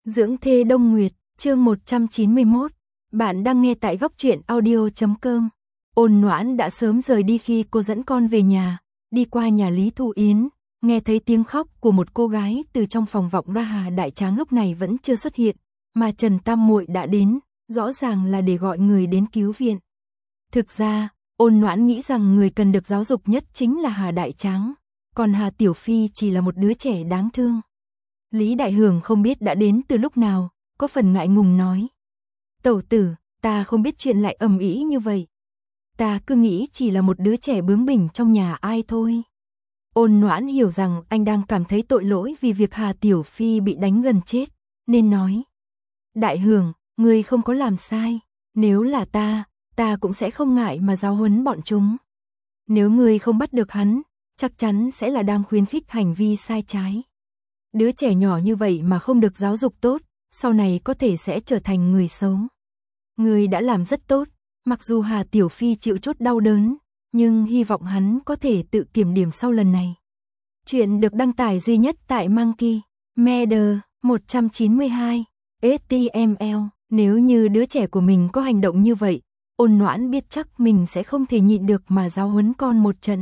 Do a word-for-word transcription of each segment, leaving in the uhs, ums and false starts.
Dưỡng thê Đông Nguyệt, chương một trăm chín mươi mốt. Bạn đang nghe tại góc truyện audio chấm com. Ôn Noãn đã sớm rời đi khi cô dẫn con về nhà, đi qua nhà Lý Thu Yến, nghe thấy tiếng khóc của một cô gái từ trong phòng vọng ra. Hà Đại Tráng lúc này vẫn chưa xuất hiện, mà Trần Tam Muội đã đến, rõ ràng là để gọi người đến cứu viện. Thực ra, Ôn Noãn nghĩ rằng người cần được giáo dục nhất chính là Hà Đại Tráng, còn Hà Tiểu Phi chỉ là một đứa trẻ đáng thương. Lý Đại Hưởng không biết đã đến từ lúc nào, có phần ngại ngùng nói. Tẩu tử, ta không biết chuyện lại ầm ĩ như vậy. Ta cứ nghĩ chỉ là một đứa trẻ bướng bỉnh trong nhà ai thôi. Ôn Noãn hiểu rằng anh đang cảm thấy tội lỗi vì việc Hà Tiểu Phi bị đánh gần chết, nên nói. Đại Hưởng, ngươi không có làm sai, nếu là ta, ta cũng sẽ không ngại mà giáo huấn bọn chúng. Nếu ngươi không bắt được hắn, chắc chắn sẽ là đang khuyến khích hành vi sai trái. Đứa trẻ nhỏ như vậy mà không được giáo dục tốt, sau này có thể sẽ trở thành người xấu. Ngươi đã làm rất tốt, mặc dù Hà Tiểu Phi chịu chút đau đớn, nhưng hy vọng hắn có thể tự kiểm điểm sau lần này. Chuyện được đăng tải duy nhất tại Monkey Media một trăm chín mươi hai ếch ti em eo. Nếu như đứa trẻ của mình có hành động như vậy, Ôn Noãn biết chắc mình sẽ không thể nhịn được mà giáo huấn con một trận.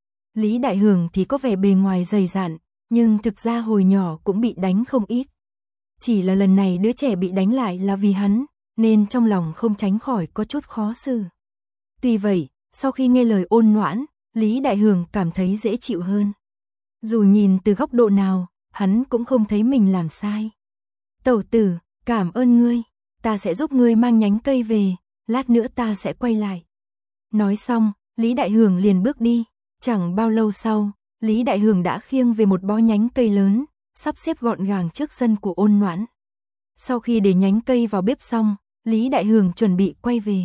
Lý Đại Hưởng thì có vẻ bề ngoài dày dạn, nhưng thực ra hồi nhỏ cũng bị đánh không ít. Chỉ là lần này đứa trẻ bị đánh lại là vì hắn, nên trong lòng không tránh khỏi có chút khó xử. Tuy vậy, sau khi nghe lời Ôn Noãn, Lý Đại Hưởng cảm thấy dễ chịu hơn. Dù nhìn từ góc độ nào, hắn cũng không thấy mình làm sai. Tẩu tử, cảm ơn ngươi, ta sẽ giúp ngươi mang nhánh cây về, lát nữa ta sẽ quay lại. Nói xong, Lý Đại Hưởng liền bước đi, chẳng bao lâu sau, Lý Đại Hưởng đã khiêng về một bó nhánh cây lớn, sắp xếp gọn gàng trước sân của Ôn Noãn. Sau khi để nhánh cây vào bếp xong, Lý Đại Hưởng chuẩn bị quay về.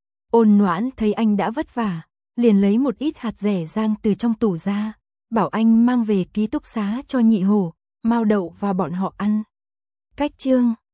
Ôn Noãn thấy anh đã vất vả, liền lấy một ít hạt dẻ rang từ trong tủ ra, bảo anh mang về ký túc xá cho Nhị Hổ, Mao Đậu và bọn họ ăn. Cách chương